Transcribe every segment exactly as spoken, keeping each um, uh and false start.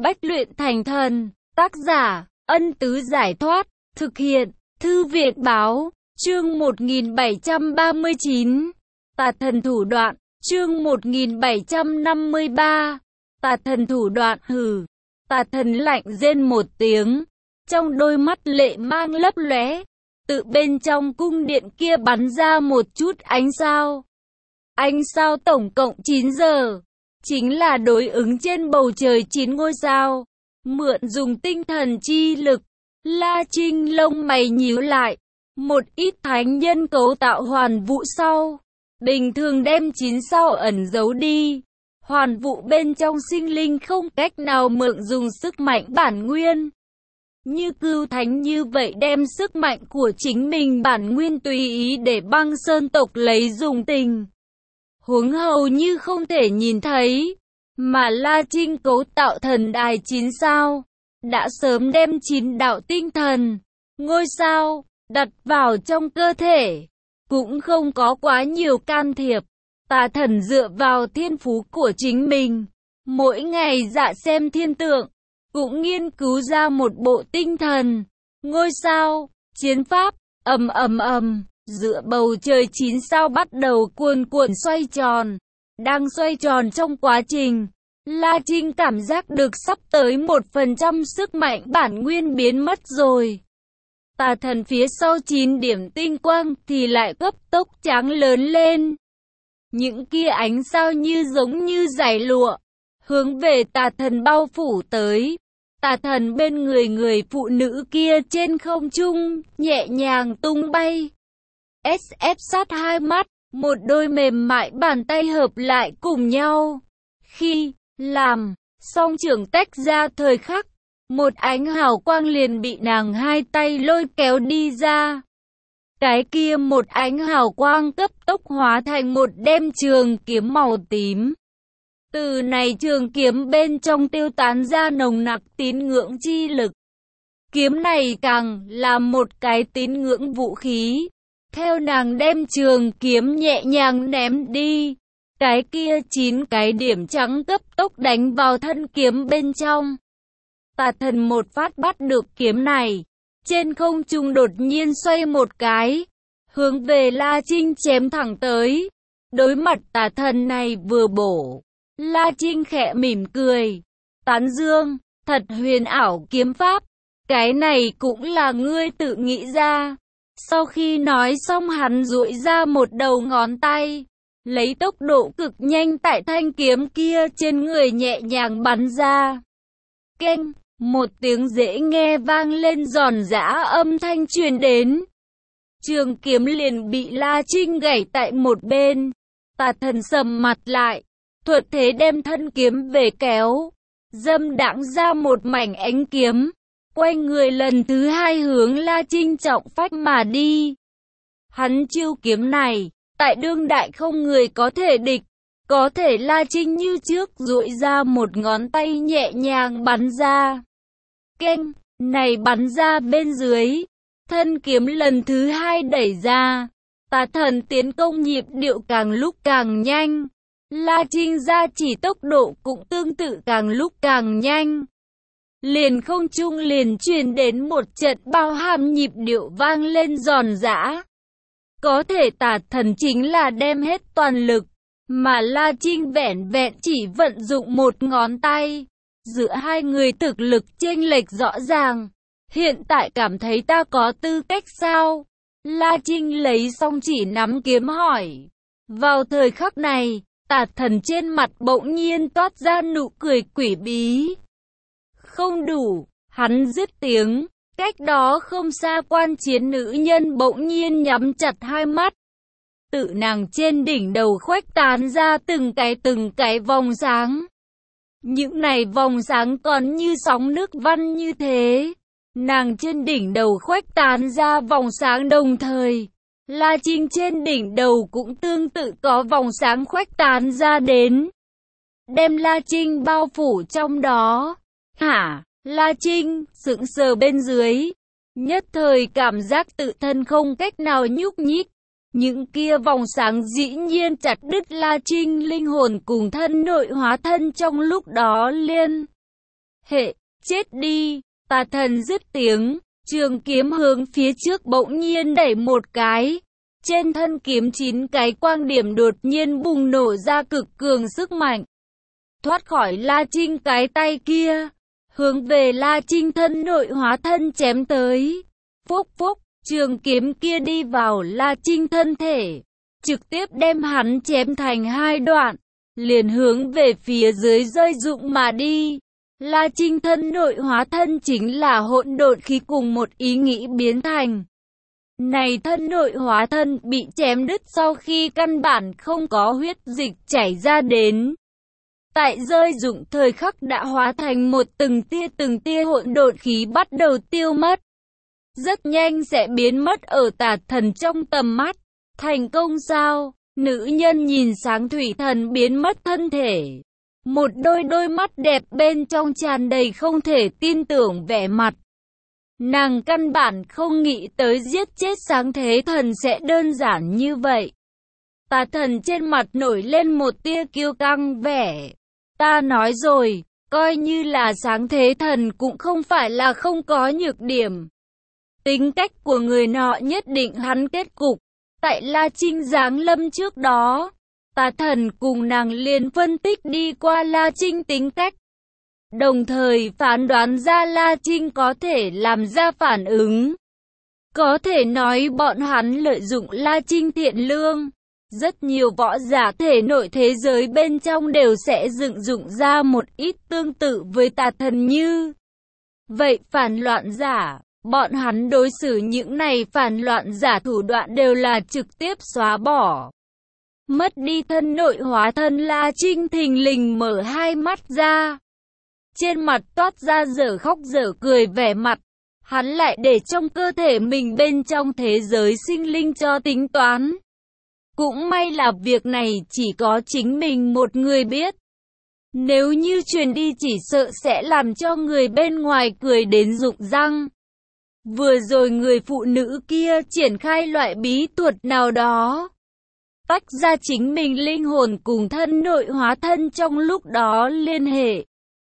Bách luyện thành thần. Tác giả, Ân Tứ Giải Thoát. Thực hiện, Thư Viện Báo. Chương một nghìn bảy trăm ba mươi chín. Tà thần thủ đoạn. Chương một nghìn bảy trăm năm mươi ba. Tà thần thủ đoạn. Hừ. Tà thần lạnh rên một tiếng. Trong đôi mắt lệ mang lấp lóe. Tự bên trong cung điện kia bắn ra một chút ánh sao. Ánh sao tổng cộng chín giờ. Chính là đối ứng trên bầu trời chín ngôi sao. Mượn dùng tinh thần chi lực. La Trinh lông mày nhíu lại. Một ít thánh nhân cấu tạo hoàn vũ sau. Bình thường đem chín sao ẩn giấu đi. Hoàn vũ bên trong sinh linh không cách nào mượn dùng sức mạnh bản nguyên. Như Cưu Thánh như vậy đem sức mạnh của chính mình bản nguyên tùy ý để băng sơn tộc lấy dùng tình. Huống hầu như không thể nhìn thấy. Mà La Trinh cấu tạo thần đài chín sao. Đã sớm đem chín đạo tinh thần, ngôi sao, đặt vào trong cơ thể. Cũng không có quá nhiều can thiệp. Tà thần dựa vào thiên phú của chính mình. Mỗi ngày dạ xem thiên tượng. Cũng nghiên cứu ra một bộ tinh thần, ngôi sao, chiến pháp, ầm ầm ầm, giữa bầu trời chín sao bắt đầu cuồn cuộn xoay tròn. Đang xoay tròn trong quá trình, La Trinh cảm giác được sắp tới một phần trăm sức mạnh bản nguyên biến mất rồi. Tà thần phía sau chín điểm tinh quang thì lại cấp tốc tráng lớn lên. Những kia ánh sao như giống như dải lụa, hướng về tà thần bao phủ tới. Tà thần bên người người phụ nữ kia trên không trung, nhẹ nhàng tung bay. ét ép sát hai mắt, một đôi mềm mại bàn tay hợp lại cùng nhau. Khi làm song trưởng tách ra thời khắc, một ánh hào quang liền bị nàng hai tay lôi kéo đi ra. Cái kia một ánh hào quang cấp tốc hóa thành một đem trường kiếm màu tím. Từ này trường kiếm bên trong tiêu tán ra nồng nặc tín ngưỡng chi lực. Kiếm này càng là một cái tín ngưỡng vũ khí. Theo nàng đem trường kiếm nhẹ nhàng ném đi. Cái kia chín cái điểm trắng cấp tốc đánh vào thân kiếm bên trong. Tà thần một phát bắt được kiếm này. Trên không trung đột nhiên xoay một cái. Hướng về La Trinh chém thẳng tới. Đối mặt tà thần này vừa bổ. La Trinh khẽ mỉm cười. Tán dương, thật huyền ảo kiếm pháp. Cái này cũng là ngươi tự nghĩ ra. Sau khi nói xong hắn duỗi ra một đầu ngón tay. Lấy tốc độ cực nhanh tại thanh kiếm kia trên người nhẹ nhàng bắn ra. Keng, một tiếng dễ nghe vang lên giòn giã âm thanh truyền đến. Trường kiếm liền bị La Trinh gãy tại một bên. Tà thần sầm mặt lại. Thuật thế đem thân kiếm về kéo, dâm đãng ra một mảnh ánh kiếm, quay người lần thứ hai hướng La Trinh trọng phách mà đi. Hắn chiêu kiếm này, tại đương đại không người có thể địch, có thể La Trinh như trước duỗi ra một ngón tay nhẹ nhàng bắn ra. Keng, này bắn ra bên dưới, thân kiếm lần thứ hai đẩy ra, tà thần tiến công nhịp điệu càng lúc càng nhanh. La Trinh ra chỉ tốc độ cũng tương tự càng lúc càng nhanh. Liền không trung liền truyền đến một trận bao hàm nhịp điệu vang lên giòn giã. Có thể tà thần chính là đem hết toàn lực, mà La Trinh vẻn vẹn chỉ vận dụng một ngón tay. Giữa hai người thực lực chênh lệch rõ ràng. Hiện tại cảm thấy ta có tư cách sao? La Trinh lấy xong chỉ nắm kiếm hỏi. Vào thời khắc này, tà thần trên mặt bỗng nhiên toát ra nụ cười quỷ bí. Không đủ, hắn dứt tiếng, cách đó không xa quan chiến nữ nhân bỗng nhiên nhắm chặt hai mắt. Tự nàng trên đỉnh đầu khuếch tán ra từng cái từng cái vòng sáng. Những này vòng sáng còn như sóng nước văn như thế. Nàng trên đỉnh đầu khuếch tán ra vòng sáng đồng thời. La Trinh trên đỉnh đầu cũng tương tự có vòng sáng khuếch tán ra đến. Đem La Trinh bao phủ trong đó. Hả? La Trinh sững sờ bên dưới. Nhất thời cảm giác tự thân không cách nào nhúc nhích. Những kia vòng sáng dĩ nhiên chặt đứt La Trinh linh hồn cùng thân nội hóa thân trong lúc đó liên. Hệ, chết đi, tà thần dứt tiếng, trường kiếm hướng phía trước bỗng nhiên đẩy một cái. Trên thân kiếm chín cái quang điểm đột nhiên bùng nổ ra cực cường sức mạnh. Thoát khỏi La Trinh cái tay kia, hướng về La Trinh thân nội hóa thân chém tới. Phốc phốc, trường kiếm kia đi vào La Trinh thân thể, trực tiếp đem hắn chém thành hai đoạn, liền hướng về phía dưới rơi rụng mà đi. La Trinh thân nội hóa thân chính là hỗn độn khí cùng một ý nghĩ biến thành. Này thân nội hóa thân bị chém đứt sau khi căn bản không có huyết dịch chảy ra đến. Tại rơi rụng thời khắc đã hóa thành một từng tia từng tia hỗn độn khí bắt đầu tiêu mất. Rất nhanh sẽ biến mất ở tà thần trong tầm mắt. Thành công sao? Nữ nhân nhìn sáng thủy thần biến mất thân thể. Một đôi đôi mắt đẹp bên trong tràn đầy không thể tin tưởng vẻ mặt. Nàng căn bản không nghĩ tới giết chết sáng thế thần sẽ đơn giản như vậy. Tà thần trên mặt nổi lên một tia kiêu căng vẻ. Ta nói rồi, coi như là sáng thế thần cũng không phải là không có nhược điểm. Tính cách của người nọ nhất định hắn kết cục. Tại La Trinh giáng lâm trước đó, tà thần cùng nàng liền phân tích đi qua La Trinh tính cách. Đồng thời phán đoán ra La Trinh có thể làm ra phản ứng. Có thể nói bọn hắn lợi dụng La Trinh thiện lương. Rất nhiều võ giả thể nội thế giới bên trong đều sẽ dựng dụng ra một ít tương tự với tà thần như. Vậy phản loạn giả, bọn hắn đối xử những này phản loạn giả thủ đoạn đều là trực tiếp xóa bỏ. Mất đi thân nội hóa thân La Trinh thình lình mở hai mắt ra. Trên mặt toát ra dở khóc dở cười vẻ mặt. Hắn lại để trong cơ thể mình bên trong thế giới sinh linh cho tính toán. Cũng may là việc này chỉ có chính mình một người biết. Nếu như truyền đi chỉ sợ sẽ làm cho người bên ngoài cười đến rụng răng. Vừa rồi người phụ nữ kia triển khai loại bí thuật nào đó. Tách ra chính mình linh hồn cùng thân nội hóa thân trong lúc đó liên hệ.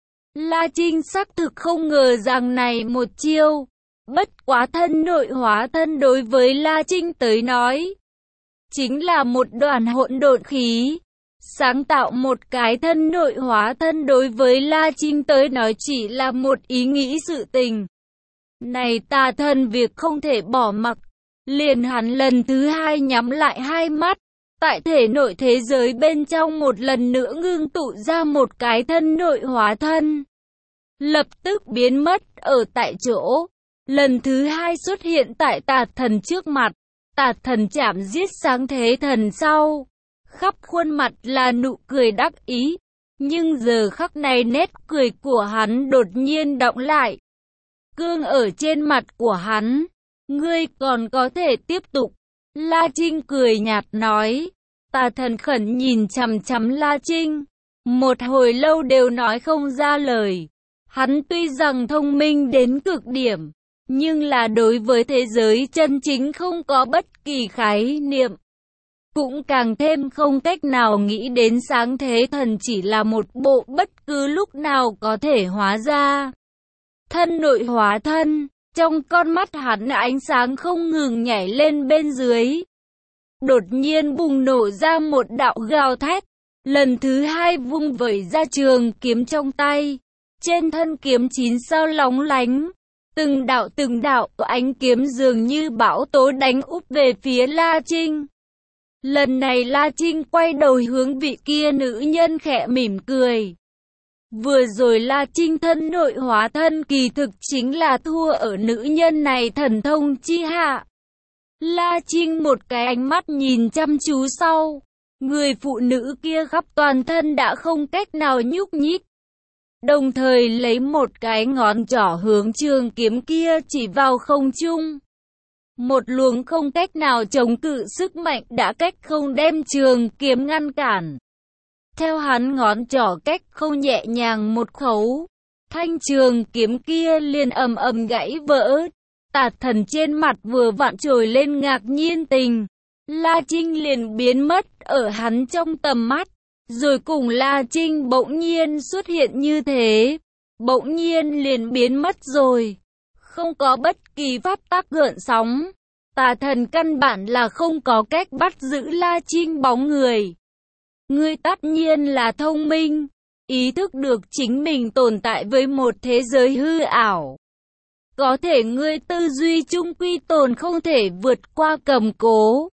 La Trinh xác thực không ngờ rằng này một chiêu. Bất quá thân nội hóa thân đối với La Trinh tới nói. Chính là một đoàn hỗn độn khí. Sáng tạo một cái thân nội hóa thân đối với La Trinh tới nói chỉ là một ý nghĩ sự tình. Này tà thần việc không thể bỏ mặc. Liền hắn lần thứ hai nhắm lại hai mắt. Tại thể nội thế giới bên trong một lần nữa ngưng tụ ra một cái thân nội hóa thân. Lập tức biến mất ở tại chỗ. Lần thứ hai xuất hiện tại tà thần trước mặt. Tà thần chạm giết sáng thế thần sau. Khắp khuôn mặt là nụ cười đắc ý. Nhưng giờ khắc này nét cười của hắn đột nhiên đọng lại. Cương ở trên mặt của hắn. Ngươi còn có thể tiếp tục. La Trinh cười nhạt nói. Tà thần khẩn nhìn chằm chằm La Trinh. Một hồi lâu đều nói không ra lời. Hắn tuy rằng thông minh đến cực điểm. Nhưng là đối với thế giới chân chính không có bất kỳ khái niệm. Cũng càng thêm không cách nào nghĩ đến sáng thế thần chỉ là một bộ bất cứ lúc nào có thể hóa ra. Thân nội hóa thân, trong con mắt hắn ánh sáng không ngừng nhảy lên bên dưới. Đột nhiên bùng nổ ra một đạo gào thét, lần thứ hai vung vẩy ra trường kiếm trong tay. Trên thân kiếm chín sao lóng lánh, từng đạo từng đạo ánh kiếm dường như bão tố đánh úp về phía La Trinh. Lần này La Trinh quay đầu hướng vị kia nữ nhân khẽ mỉm cười. Vừa rồi La Trinh thân nội hóa thân kỳ thực chính là thua ở nữ nhân này thần thông chi hạ. La Trinh một cái ánh mắt nhìn chăm chú sau. Người phụ nữ kia khắp toàn thân đã không cách nào nhúc nhích. Đồng thời lấy một cái ngón trỏ hướng trường kiếm kia chỉ vào không trung. Một luồng không cách nào chống cự sức mạnh đã cách không đem trường kiếm ngăn cản. Theo hắn ngón trỏ cách không nhẹ nhàng một khấu, thanh trường kiếm kia liền ầm ầm gãy vỡ. Tà thần trên mặt vừa vặn trồi lên ngạc nhiên tình. La Trinh liền biến mất ở hắn trong tầm mắt. Rồi cùng La Trinh bỗng nhiên xuất hiện như thế. bỗng nhiên liền biến mất rồi. Không có bất kỳ pháp tắc gợn sóng. Tà thần căn bản là không có cách bắt giữ La Trinh bóng người. Ngươi tất nhiên là thông minh, ý thức được chính mình tồn tại với một thế giới hư ảo. Có thể ngươi tư duy chung quy tồn không thể vượt qua cầm cố.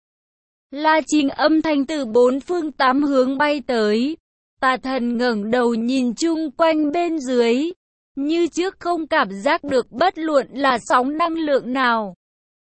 La Trinh âm thanh từ bốn phương tám hướng bay tới. Tà thần ngẩng đầu nhìn chung quanh bên dưới, như trước không cảm giác được bất luận là sóng năng lượng nào.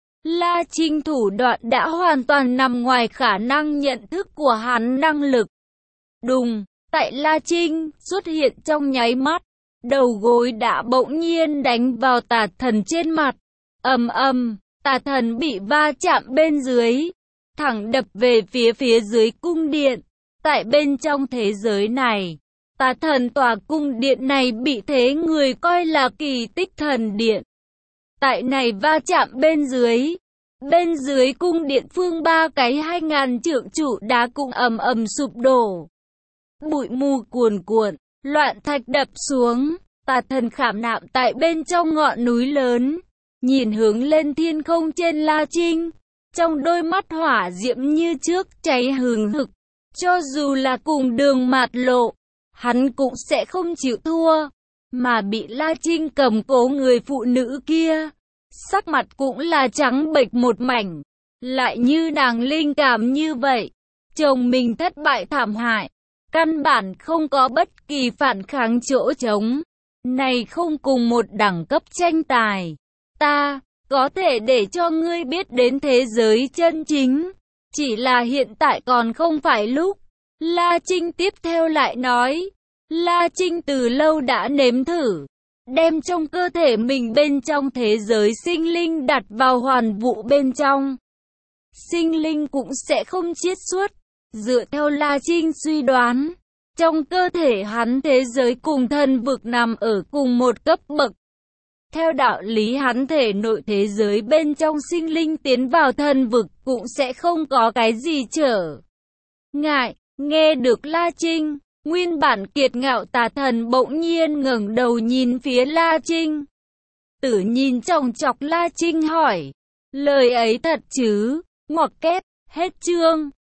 La Trinh thủ đoạn đã hoàn toàn nằm ngoài khả năng nhận thức của hắn năng lực. Đùng, tại La Trinh xuất hiện trong nháy mắt, đầu gối đã bỗng nhiên đánh vào tà thần trên mặt. Ầm ầm, tà thần bị va chạm bên dưới, thẳng đập về phía phía dưới cung điện. Tại bên trong thế giới này, tà thần tòa cung điện này bị thế người coi là kỳ tích thần điện. Tại này va chạm bên dưới, bên dưới cung điện phương ba cái hai ngàn trượng trụ đá cũng ầm ầm sụp đổ. Bụi mù cuồn cuộn, loạn thạch đập xuống, tà thần khảm nạm tại bên trong ngọn núi lớn, nhìn hướng lên thiên không trên La Trinh, trong đôi mắt hỏa diễm như trước cháy hừng hực. Cho dù là cùng đường mạt lộ, hắn cũng sẽ không chịu thua, mà bị La Trinh cầm cố người phụ nữ kia. Sắc mặt cũng là trắng bệch một mảnh, lại như nàng linh cảm như vậy. Chồng mình thất bại thảm hại, căn bản không có bất kỳ phản kháng chỗ trống. Này không cùng một đẳng cấp tranh tài. Ta có thể để cho ngươi biết đến thế giới chân chính. Chỉ là hiện tại còn không phải lúc. La Trinh tiếp theo lại nói. La Trinh từ lâu đã nếm thử, đem trong cơ thể mình bên trong thế giới sinh linh đặt vào hoàn vũ bên trong. Sinh linh cũng sẽ không chiết xuất. Dựa theo La Trinh suy đoán, trong cơ thể hắn thế giới cùng thần vực nằm ở cùng một cấp bậc. Theo đạo lý hắn thể nội thế giới bên trong sinh linh tiến vào thần vực cũng sẽ không có cái gì trở ngại. Nghe được La Trinh, nguyên bản kiệt ngạo tà thần bỗng nhiên ngẩng đầu nhìn phía La Trinh. Tử nhìn chòng chọc La Trinh hỏi, lời ấy thật chứ? Ngoặc kép, hết chương.